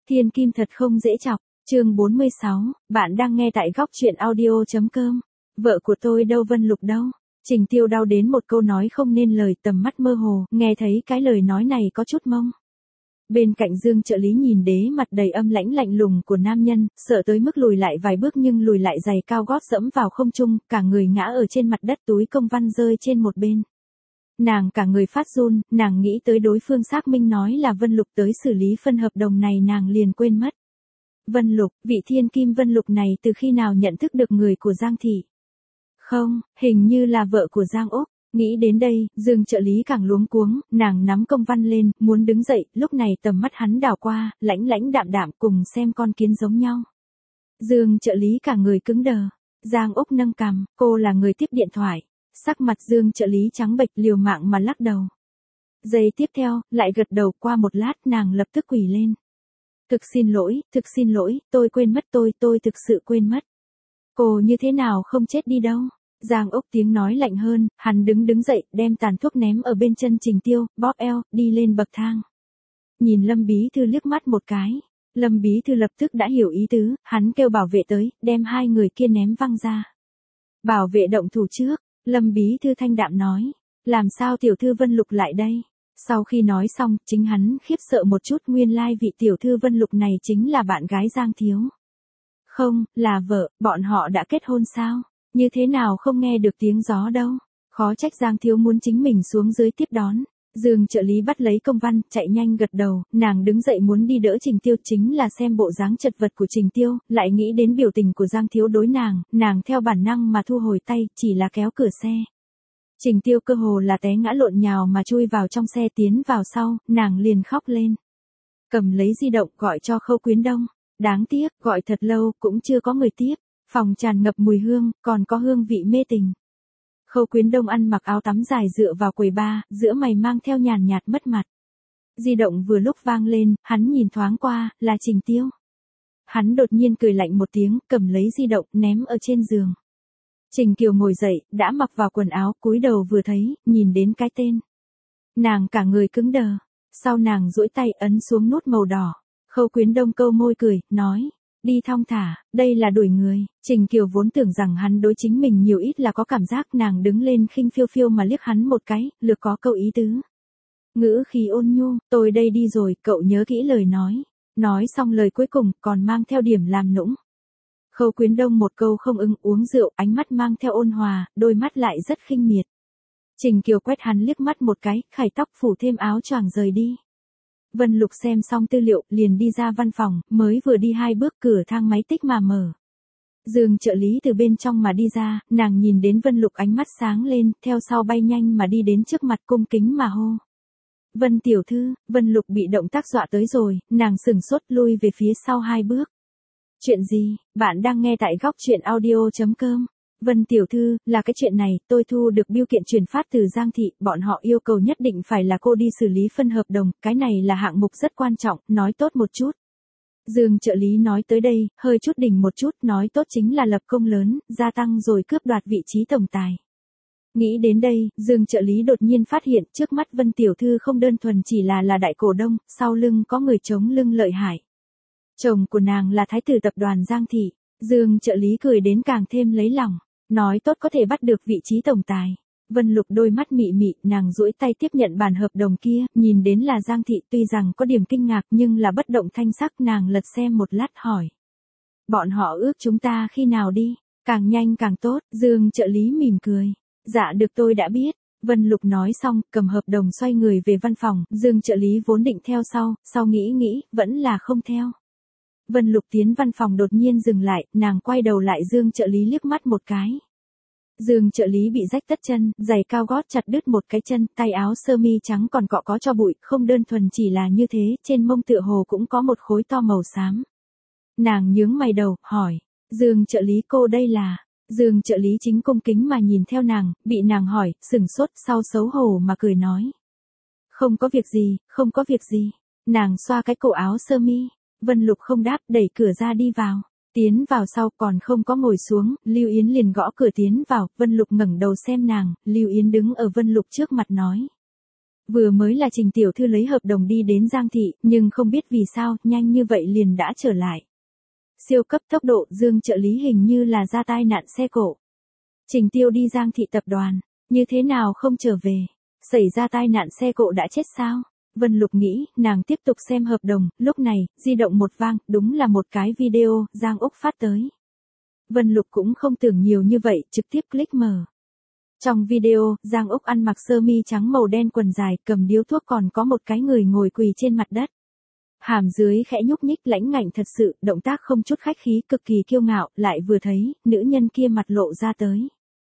Thiên Kim thật không dễ chọc, chương 46, bạn đang nghe tại góc truyện audio.com. Vợ của tôi đâu, Vân Lục đâu? Trình Tiêu đau đến một câu nói không nên lời, tầm mắt mơ hồ, nghe thấy cái lời nói này có chút mông. Bên cạnh Dương trợ lý nhìn đế mặt đầy âm lãnh lạnh lùng của nam nhân, sợ tới mức lùi lại vài bước nhưng lùi lại giày cao gót dẫm vào không trung, cả người ngã ở trên mặt đất, túi công văn rơi trên một bên. Nàng cả người phát run, nàng nghĩ tới đối phương xác minh nói là Vân Lục tới xử lý phân hợp đồng này, nàng liền quên mất. Vân Lục, vị thiên kim Vân Lục này từ khi nào nhận thức được người của Giang Thị? Không, hình như là vợ của Giang Úc. Nghĩ đến đây, Dương trợ lý càng luống cuống, nàng nắm công văn lên, muốn đứng dậy, lúc này tầm mắt hắn đảo qua, lãnh lãnh đạm đạm cùng xem con kiến giống nhau. Dương trợ lý cả người cứng đờ. Giang Úc nâng cằm, cô là người tiếp điện thoại. Sắc mặt Dương trợ lý trắng bệch, liều mạng mà lắc đầu. Giây tiếp theo, lại gật đầu, qua một lát nàng lập tức quỳ lên. Thực xin lỗi, tôi quên mất, tôi thực sự quên mất. Cô như thế nào không chết đi đâu? Giang Úc tiếng nói lạnh hơn, hắn đứng dậy, đem tàn thuốc ném ở bên chân Trình Tiêu, bóp eo, đi lên bậc thang. Nhìn Lâm Bí Thư liếc mắt một cái. Lâm Bí Thư lập tức đã hiểu ý tứ, hắn kêu bảo vệ tới, đem hai người kia ném văng ra. Bảo vệ động thủ trước, Lâm Bí Thư thanh đạm nói. Làm sao tiểu thư Vân Lục lại đây? Sau khi nói xong, chính hắn khiếp sợ một chút, nguyên lai vị tiểu thư Vân Lục này chính là bạn gái Giang Thiếu. Không, là vợ, bọn họ đã kết hôn sao? Như thế nào không nghe được tiếng gió đâu? Khó trách Giang Thiếu muốn chính mình xuống dưới tiếp đón. Dương trợ lý bắt lấy công văn, chạy nhanh gật đầu, nàng đứng dậy muốn đi đỡ Trình Tiêu, chính là xem bộ dáng chật vật của Trình Tiêu, lại nghĩ đến biểu tình của Giang Thiếu đối nàng theo bản năng mà thu hồi tay, chỉ là kéo cửa xe. Trình Tiêu cơ hồ là té ngã lộn nhào mà chui vào trong xe, tiến vào sau, nàng liền khóc lên. Cầm lấy di động gọi cho Khâu Quyến Đông. Đáng tiếc, gọi thật lâu cũng chưa có người tiếp. Phòng tràn ngập mùi hương, còn có hương vị mê tình. Khâu Quyến Đông ăn mặc áo tắm dài dựa vào quầy bar, giữa mày mang theo nhàn nhạt mất mặt. Di động vừa lúc vang lên, hắn nhìn thoáng qua, là Trình Tiêu. Hắn đột nhiên cười lạnh một tiếng, cầm lấy di động, ném ở trên giường. Trình Kiều ngồi dậy, đã mặc vào quần áo, cúi đầu vừa thấy, nhìn đến cái tên. Nàng cả người cứng đờ. Sau nàng duỗi tay ấn xuống nút màu đỏ. Khâu Quyến Đông câu môi cười, nói. Đi thong thả, đây là đuổi người. Trình Kiều vốn tưởng rằng hắn đối chính mình nhiều ít là có cảm giác, nàng đứng lên khinh phiêu phiêu mà liếc hắn một cái, lược có câu ý tứ. Ngữ khí ôn nhu, tôi đây đi rồi, cậu nhớ kỹ lời nói. Nói xong lời cuối cùng, còn mang theo điểm làm nũng. Khâu Quyến Đông một câu không ưng, uống rượu, ánh mắt mang theo ôn hòa, đôi mắt lại rất khinh miệt. Trình Kiều quét hắn liếc mắt một cái, khải tóc phủ thêm áo choàng rời đi. Vân Lục xem xong tư liệu, liền đi ra văn phòng, mới vừa đi 2 bước cửa thang máy tích mà mở. Dương trợ lý từ bên trong mà đi ra, nàng nhìn đến Vân Lục ánh mắt sáng lên, theo sau bay nhanh mà đi đến trước mặt, cung kính mà hô. Vân tiểu thư. Vân Lục bị động tác dọa tới rồi, nàng sừng sốt lui về phía sau 2 bước. Chuyện gì? Bạn đang nghe tại góc truyện audio.com. Vân tiểu thư, là cái chuyện này, tôi thu được bưu kiện chuyển phát từ Giang Thị, bọn họ yêu cầu nhất định phải là cô đi xử lý phân hợp đồng, cái này là hạng mục rất quan trọng, nói tốt một chút. Dương trợ lý nói tới đây, hơi chút đỉnh một chút, nói tốt chính là lập công lớn, gia tăng rồi cướp đoạt vị trí tổng tài. Nghĩ đến đây, Dương trợ lý đột nhiên phát hiện trước mắt Vân tiểu thư không đơn thuần chỉ là đại cổ đông, sau lưng có người chống lưng lợi hại. Chồng của nàng là thái tử tập đoàn Giang Thị. Dương trợ lý cười đến càng thêm lấy lòng. Nói tốt có thể bắt được vị trí tổng tài. Vân Lục đôi mắt mị mị, nàng duỗi tay tiếp nhận bản hợp đồng kia, nhìn đến là Giang Thị, tuy rằng có điểm kinh ngạc nhưng là bất động thanh sắc, nàng lật xem một lát hỏi. Bọn họ ước chúng ta khi nào đi? Càng nhanh càng tốt. Dương trợ lý mỉm cười. Dạ được, tôi đã biết. Vân Lục nói xong, cầm hợp đồng xoay người về văn phòng, Dương trợ lý vốn định theo sau nghĩ, vẫn là không theo. Vân Lục tiến văn phòng đột nhiên dừng lại, nàng quay đầu lại Dương trợ lý liếc mắt một cái. Dương trợ lý bị rách tất chân, giày cao gót chặt đứt một cái chân, tay áo sơ mi trắng còn cọ có cho bụi, không đơn thuần chỉ là như thế, trên mông tựa hồ cũng có một khối to màu xám. Nàng nhướng mày đầu, hỏi, Dương trợ lý cô đây là... Dương trợ lý chính cung kính mà nhìn theo nàng, bị nàng hỏi, sửng sốt, sau xấu hổ mà cười nói. Không có việc gì. Nàng xoa cái cổ áo sơ mi. Vân Lục không đáp, đẩy cửa ra đi vào. Tiến vào sau còn không có ngồi xuống, Lưu Yến liền gõ cửa tiến vào, Vân Lục ngẩng đầu xem nàng, Lưu Yến đứng ở Vân Lục trước mặt nói. Vừa mới là Trình tiểu thư lấy hợp đồng đi đến Giang thị, nhưng không biết vì sao, nhanh như vậy liền đã trở lại. Siêu cấp tốc độ, Dương trợ lý hình như là ra tai nạn xe cộ. Trình Tiêu đi Giang thị tập đoàn, như thế nào không trở về? Xảy ra tai nạn xe cộ đã chết sao? Vân Lục nghĩ, nàng tiếp tục xem hợp đồng, lúc này, di động một vang, đúng là một cái video, Giang Úc phát tới. Vân Lục cũng không tưởng nhiều như vậy, trực tiếp click mở. Trong video, Giang Úc ăn mặc sơ mi trắng màu đen quần dài, cầm điếu thuốc còn có một cái người ngồi quỳ trên mặt đất. Hàm dưới khẽ nhúc nhích lãnh ngạnh thật sự, động tác không chút khách khí, cực kỳ kiêu ngạo, lại vừa thấy, nữ nhân kia mặt lộ ra tới.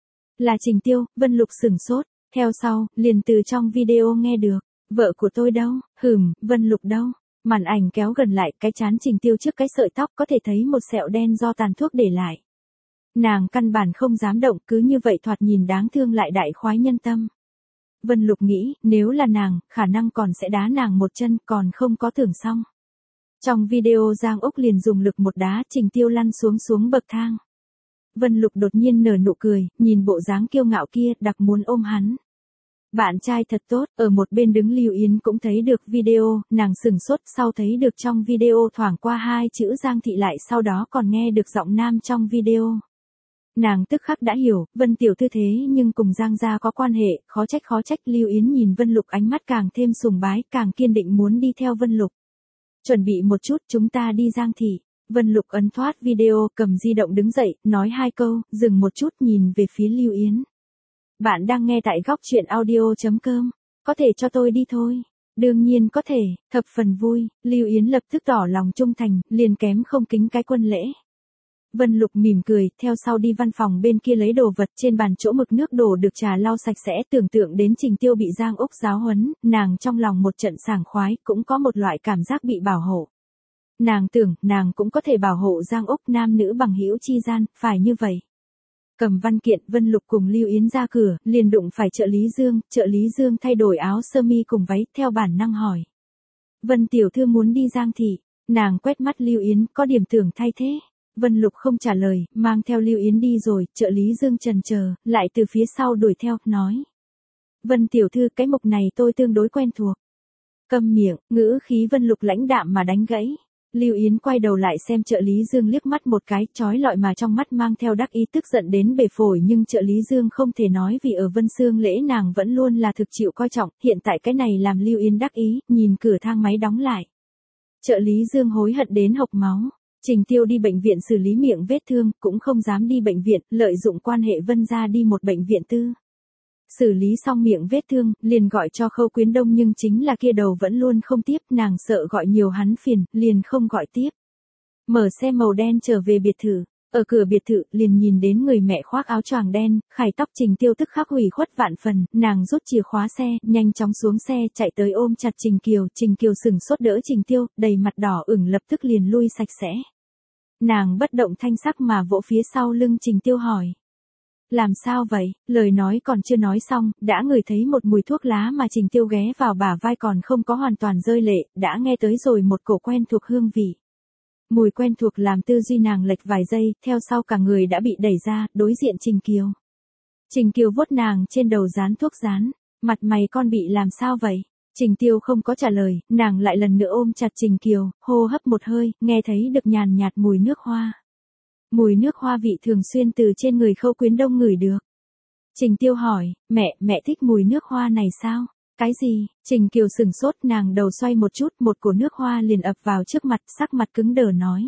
Là Trình Tiêu, Vân Lục sửng sốt, theo sau, liền từ trong video nghe được, vợ của tôi đâu, Vân Lục đâu. Màn ảnh kéo gần lại, cái trán Trình Tiêu trước cái sợi tóc có thể thấy một sẹo đen do tàn thuốc để lại. Nàng căn bản không dám động, cứ như vậy thoạt nhìn đáng thương lại đại khoái nhân tâm. Vân Lục nghĩ, nếu là nàng, khả năng còn sẽ đá nàng một chân, còn không có thưởng xong. Trong video Giang Úc liền dùng lực một đá, Trình Tiêu lăn xuống bậc thang. Vân Lục đột nhiên nở nụ cười, nhìn bộ dáng kiêu ngạo kia, đặc muốn ôm hắn. Bạn trai thật tốt, ở một bên đứng Lưu Yến cũng thấy được video, nàng sửng sốt sau thấy được trong video thoảng qua hai chữ Giang thị lại sau đó còn nghe được giọng nam trong video. Nàng tức khắc đã hiểu, Vân tiểu thư thế nhưng cùng Giang gia có quan hệ, khó trách, Lưu Yến nhìn Vân Lục ánh mắt càng thêm sùng bái, càng kiên định muốn đi theo Vân Lục. Chuẩn bị một chút, chúng ta đi Giang thị. Vân Lục ấn thoát video, cầm di động đứng dậy, nói hai câu, dừng một chút nhìn về phía Lưu Yến. Bạn đang nghe tại góc truyện audio.com, có thể cho tôi đi thôi. Đương nhiên có thể, thập phần vui, Lưu Yến lập tức tỏ lòng trung thành, liền kém không kính cái quân lễ. Vân Lục mỉm cười, theo sau đi văn phòng bên kia lấy đồ vật, trên bàn chỗ mực nước đổ được trà lau sạch sẽ, tưởng tượng đến Trình Tiêu bị Giang Úc giáo huấn, nàng trong lòng một trận sảng khoái, cũng có một loại cảm giác bị bảo hộ. Nàng tưởng, nàng cũng có thể bảo hộ Giang Úc, nam nữ bằng hữu chi gian, phải như vậy. Cầm văn kiện, Vân Lục cùng Lưu Yến ra cửa, liền đụng phải trợ lý Dương thay đổi áo sơ mi cùng váy, theo bản năng hỏi. Vân tiểu thư muốn đi Giang thị, nàng quét mắt Lưu Yến, có điểm tưởng thay thế. Vân Lục không trả lời, mang theo Lưu Yến đi rồi, trợ lý Dương chần chờ, lại từ phía sau đuổi theo, nói. Vân tiểu thư, cái mục này tôi tương đối quen thuộc. Câm miệng, ngữ khí Vân Lục lãnh đạm mà đánh gãy. Lưu Yến quay đầu lại xem trợ lý Dương liếc mắt một cái, chói lọi mà trong mắt mang theo đắc ý tức giận đến bể phổi, nhưng trợ lý Dương không thể nói vì ở Vân Sương lễ nàng vẫn luôn là thực chịu coi trọng, hiện tại cái này làm Lưu Yến đắc ý, nhìn cửa thang máy đóng lại. Trợ lý Dương hối hận đến hộc máu. Trình Tiêu đi bệnh viện xử lý miệng vết thương, cũng không dám đi bệnh viện, lợi dụng quan hệ Vân gia đi một bệnh viện tư. Xử lý xong miệng vết thương, liền gọi cho Khâu Quyến Đông nhưng chính là kia đầu vẫn luôn không tiếp, nàng sợ gọi nhiều hắn phiền, liền không gọi tiếp. Mở xe màu đen trở về biệt thự, ở cửa biệt thự liền nhìn đến người mẹ khoác áo choàng đen, khải tóc. Trình Tiêu tức khắc hủy khuất vạn phần, nàng rút chìa khóa xe, nhanh chóng xuống xe, chạy tới ôm chặt Trình Kiều sừng sốt đỡ Trình Tiêu, đầy mặt đỏ ửng lập tức liền lui sạch sẽ. Nàng bất động thanh sắc mà vỗ phía sau lưng Trình Tiêu hỏi. Làm sao vậy? Lời nói còn chưa nói xong, đã ngửi thấy một mùi thuốc lá mà Trình Tiêu ghé vào bả vai còn không có hoàn toàn rơi lệ, đã nghe tới rồi một cổ quen thuộc hương vị. Mùi quen thuộc làm tư duy nàng lệch vài giây, theo sau cả người đã bị đẩy ra, đối diện Trình Kiều. Trình Kiều vuốt nàng trên đầu dán thuốc dán, mặt mày con bị làm sao vậy? Trình Tiêu không có trả lời, nàng lại lần nữa ôm chặt Trình Kiều, hô hấp một hơi, nghe thấy được nhàn nhạt mùi nước hoa. Mùi nước hoa vị thường xuyên từ trên người Khâu Quyến Đông ngửi được. Trình Tiêu hỏi, mẹ thích mùi nước hoa này sao? Cái gì? Trình Kiều sừng sốt, nàng đầu xoay một chút, một cổ nước hoa liền ập vào trước mặt, sắc mặt cứng đờ nói.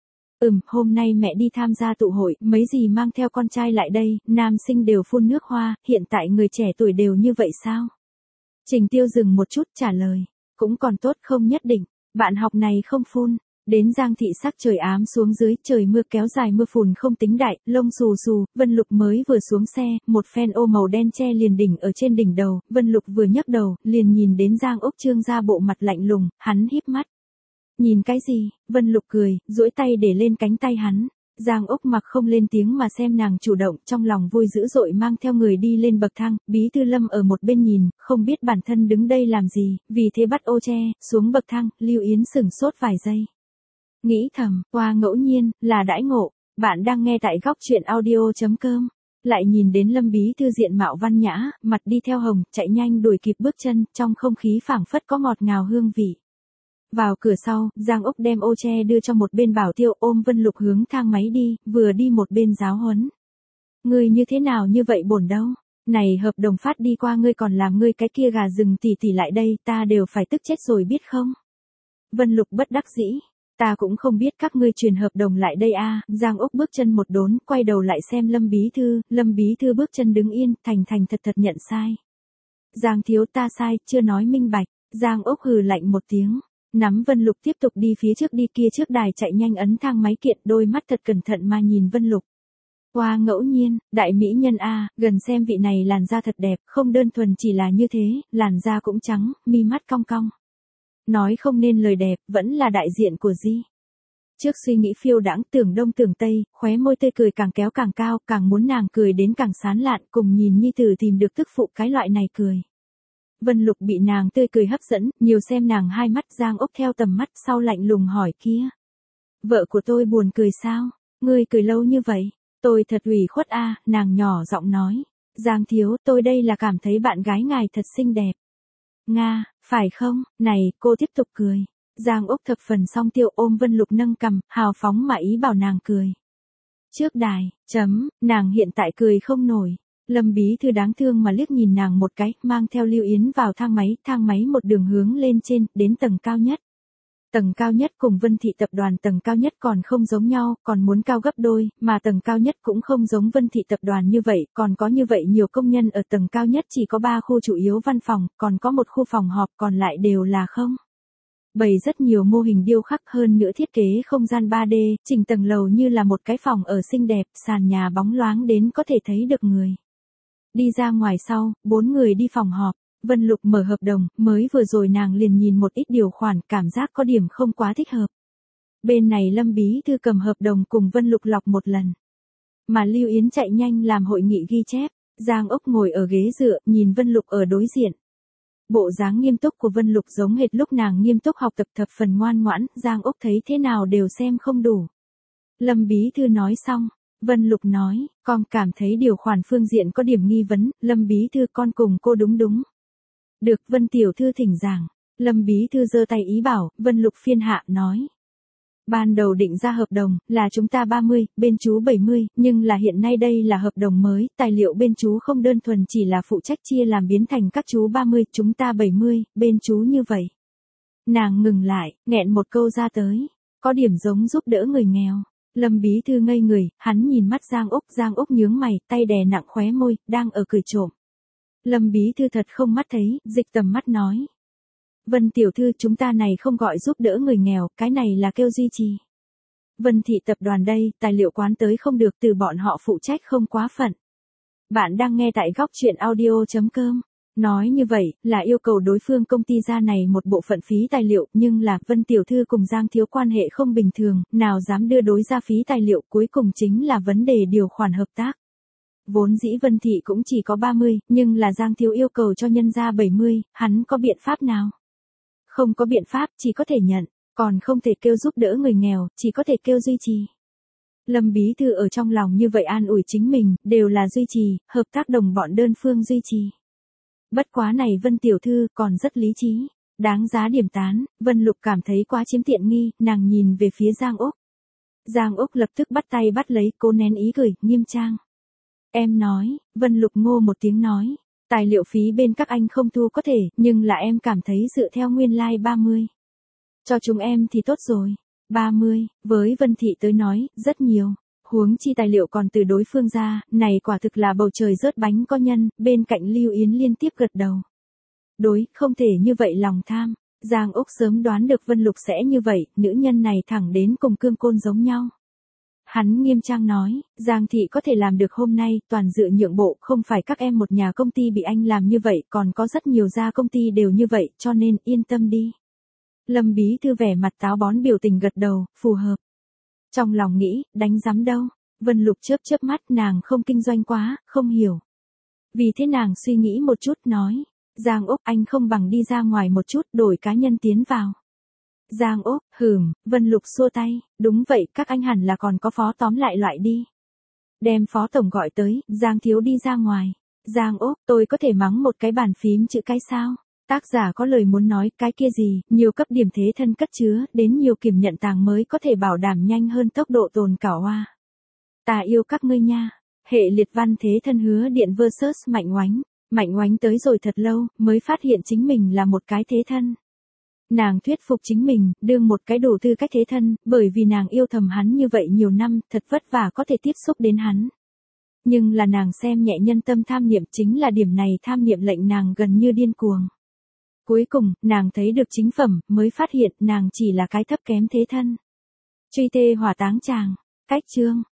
Hôm nay mẹ đi tham gia tụ hội, mấy gì mang theo con trai lại đây, nam sinh đều phun nước hoa, hiện tại người trẻ tuổi đều như vậy sao? Trình Tiêu dừng một chút trả lời, cũng còn tốt không nhất định, bạn học này không phun. Đến Giang thị sắc trời ám xuống dưới, trời mưa kéo dài mưa phùn không tính đại, lông xù xù, Vân Lục mới vừa xuống xe, một phen ô màu đen che liền đỉnh ở trên đỉnh đầu, Vân Lục vừa nhấc đầu, liền nhìn đến Giang Úc Trương ra bộ mặt lạnh lùng, hắn híp mắt. Nhìn cái gì? Vân Lục cười, duỗi tay để lên cánh tay hắn. Giang Úc mặc không lên tiếng mà xem nàng chủ động, trong lòng vui dữ dội mang theo người đi lên bậc thang, Bí thư Lâm ở một bên nhìn, không biết bản thân đứng đây làm gì, vì thế bắt ô che, xuống bậc thang, Lưu Yến sửng sốt vài giây. Nghĩ thầm, qua ngẫu nhiên, là đãi ngộ, bạn đang nghe tại góc truyện audio.com. Lại nhìn đến Lâm Bí Thư diện mạo văn nhã, mặt đi theo hồng, chạy nhanh đuổi kịp bước chân, trong không khí phảng phất có ngọt ngào hương vị. Vào cửa sau, Giang Úc đem ô che đưa cho một bên Bảo Tiêu, ôm Vân Lục hướng thang máy đi, vừa đi một bên giáo huấn. Ngươi như thế nào như vậy bổn đâu? Này hợp đồng phát đi qua ngươi còn làm ngươi cái kia gà rừng tỉ tỉ lại đây, ta đều phải tức chết rồi biết không? Vân Lục bất đắc dĩ. Ta cũng không biết các ngươi truyền hợp đồng lại đây a. Giang Úc bước chân một đốn, quay đầu lại xem Lâm Bí Thư bước chân đứng yên, thành thật nhận sai. Giang thiếu ta sai, chưa nói minh bạch. Giang Úc hừ lạnh một tiếng. Nắm Vân Lục tiếp tục đi phía trước đi kia trước đài chạy nhanh ấn thang máy kiện, đôi mắt thật cẩn thận mà nhìn Vân Lục. Qua ngẫu nhiên, đại mỹ nhân a, gần xem vị này làn da thật đẹp, không đơn thuần chỉ là như thế, làn da cũng trắng, mi mắt cong cong. Nói không nên lời đẹp, vẫn là đại diện của Di. Trước suy nghĩ phiêu đãng tưởng đông tưởng tây, khóe môi tươi cười càng kéo càng cao, càng muốn nàng cười đến càng sán lạn, cùng nhìn nhi tử tìm được tức phụ cái loại này cười. Vân Lục bị nàng tươi cười hấp dẫn, nhiều xem nàng hai mắt. Giang Úc theo tầm mắt sau lạnh lùng hỏi kia. Vợ của tôi buồn cười sao? Ngươi cười lâu như vậy? Tôi thật ủy khuất a. Nàng nhỏ giọng nói. Giang thiếu, tôi đây là cảm thấy bạn gái ngài thật xinh đẹp. Nga, phải không? Này, cô tiếp tục cười. Giang Úc thập phần song tiêu ôm Vân Lục nâng cằm, hào phóng mà ý bảo nàng cười. Trước đài, nàng hiện tại cười không nổi. Lâm Bí Thư đáng thương mà liếc nhìn nàng một cái, mang theo Lưu Yến vào thang máy một đường hướng lên trên, đến tầng cao nhất. Tầng cao nhất cùng Vân Thị tập đoàn tầng cao nhất còn không giống nhau, còn muốn cao gấp đôi, mà tầng cao nhất cũng không giống Vân Thị tập đoàn như vậy, còn có như vậy nhiều công nhân ở tầng cao nhất chỉ có 3 khu chủ yếu văn phòng, còn có một khu phòng họp còn lại đều là không. Bày rất nhiều mô hình điêu khắc hơn nữa thiết kế không gian 3D, chỉnh tầng lầu như là một cái phòng ở xinh đẹp, sàn nhà bóng loáng đến có thể thấy được người. Đi ra ngoài sau, 4 người đi phòng họp. Vân Lục mở hợp đồng, mới vừa rồi nàng liền nhìn một ít điều khoản, cảm giác có điểm không quá thích hợp. Bên này Lâm Bí Thư cầm hợp đồng cùng Vân Lục lọc một lần. Mà Lưu Yến chạy nhanh làm hội nghị ghi chép. Giang Úc ngồi ở ghế dựa, nhìn Vân Lục ở đối diện. Bộ dáng nghiêm túc của Vân Lục giống hệt lúc nàng nghiêm túc học tập thập phần ngoan ngoãn, Giang Úc thấy thế nào đều xem không đủ. Lâm Bí Thư nói xong. Vân Lục nói, con cảm thấy điều khoản phương diện có điểm nghi vấn, Lâm Bí Thư con cùng cô đúng. Được, Vân Tiểu Thư thỉnh giảng. Lâm Bí Thư giơ tay ý bảo, Vân Lục phiên hạ nói. Ban đầu định ra hợp đồng, là chúng ta 30, bên chú 70, nhưng là hiện nay đây là hợp đồng mới, tài liệu bên chú không đơn thuần chỉ là phụ trách chia làm biến thành các chú 30, chúng ta 70, bên chú như vậy. Nàng ngừng lại, nghẹn một câu ra tới, có điểm giống giúp đỡ người nghèo. Lâm Bí Thư ngây người, hắn nhìn mắt Giang Úc nhướng mày, tay đè nặng khóe môi, đang ở cười trộm. Lâm Bí Thư thật không mắt thấy, dịch tầm mắt nói. Vân Tiểu Thư chúng ta này không gọi giúp đỡ người nghèo, cái này là kêu duy trì. Vân Thị tập đoàn đây, tài liệu quán tới không được từ bọn họ phụ trách không quá phận. Bạn đang nghe tại góc truyện audio.com. Nói như vậy, là yêu cầu đối phương công ty ra này một bộ phận phí tài liệu, nhưng là Vân Tiểu Thư cùng Giang Thiếu quan hệ không bình thường, nào dám đưa đối ra phí tài liệu, cuối cùng chính là vấn đề điều khoản hợp tác. Vốn dĩ Vân Thị cũng chỉ có 30, nhưng là Giang Thiếu yêu cầu cho nhân ra 70, hắn có biện pháp nào? Không có biện pháp, chỉ có thể nhận, còn không thể kêu giúp đỡ người nghèo, chỉ có thể kêu duy trì. Lâm Bí Thư ở trong lòng như vậy an ủi chính mình, đều là duy trì, hợp tác đồng bọn đơn phương duy trì. Bất quá này Vân Tiểu Thư còn rất lý trí, đáng giá điểm tán, Vân Lục cảm thấy quá chiếm tiện nghi, nàng nhìn về phía Giang Úc. Giang Úc lập tức bắt tay bắt lấy, cố nén ý cười, nghiêm trang. Em nói, Vân Lục ngô một tiếng nói, tài liệu phí bên các anh không thu có thể, nhưng là em cảm thấy dựa theo nguyên lai 30. Cho chúng em thì tốt rồi, 30, với Vân Thị tới nói, rất nhiều. Huống chi tài liệu còn từ đối phương ra, này quả thực là bầu trời rớt bánh có nhân, bên cạnh Lưu Yến liên tiếp gật đầu. Đối, không thể như vậy lòng tham. Giang Úc sớm đoán được Vân Lục sẽ như vậy, nữ nhân này thẳng đến cùng cương côn giống nhau. Hắn nghiêm trang nói, Giang Thị có thể làm được hôm nay, toàn dựa nhượng bộ, không phải các em một nhà công ty bị anh làm như vậy, còn có rất nhiều gia công ty đều như vậy, cho nên yên tâm đi. Lâm Bí Thư vẻ mặt táo bón biểu tình gật đầu, phù hợp. Trong lòng nghĩ, đánh giám đâu. Vân Lục chớp mắt, nàng không kinh doanh quá, không hiểu. Vì thế nàng suy nghĩ một chút nói. Giang Úc, anh không bằng đi ra ngoài một chút, đổi cá nhân tiến vào. Giang Úc, Vân Lục xua tay. Đúng vậy, các anh hẳn là còn có phó tóm lại loại đi. Đem phó tổng gọi tới, Giang thiếu đi ra ngoài. Giang ốp, tôi có thể mắng một cái bàn phím chữ cái sao? Tác giả có lời muốn nói, cái kia gì, nhiều cấp điểm thế thân cất chứa, đến nhiều kiểm nhận tàng mới có thể bảo đảm nhanh hơn tốc độ tồn cảo hoa. Ta yêu các ngươi nha. Hệ liệt văn thế thân hứa điện versus Mạnh Oánh. Mạnh Oánh tới rồi thật lâu, mới phát hiện chính mình là một cái thế thân. Nàng thuyết phục chính mình, đương một cái đủ tư cách thế thân, bởi vì nàng yêu thầm hắn như vậy nhiều năm, thật vất vả có thể tiếp xúc đến hắn. Nhưng là nàng xem nhẹ nhân tâm tham niệm, chính là điểm này tham niệm lệnh nàng gần như điên cuồng. Cuối cùng, nàng thấy được chính phẩm, mới phát hiện nàng chỉ là cái thấp kém thế thân. Truy tê hỏa táng chàng. Cách chương.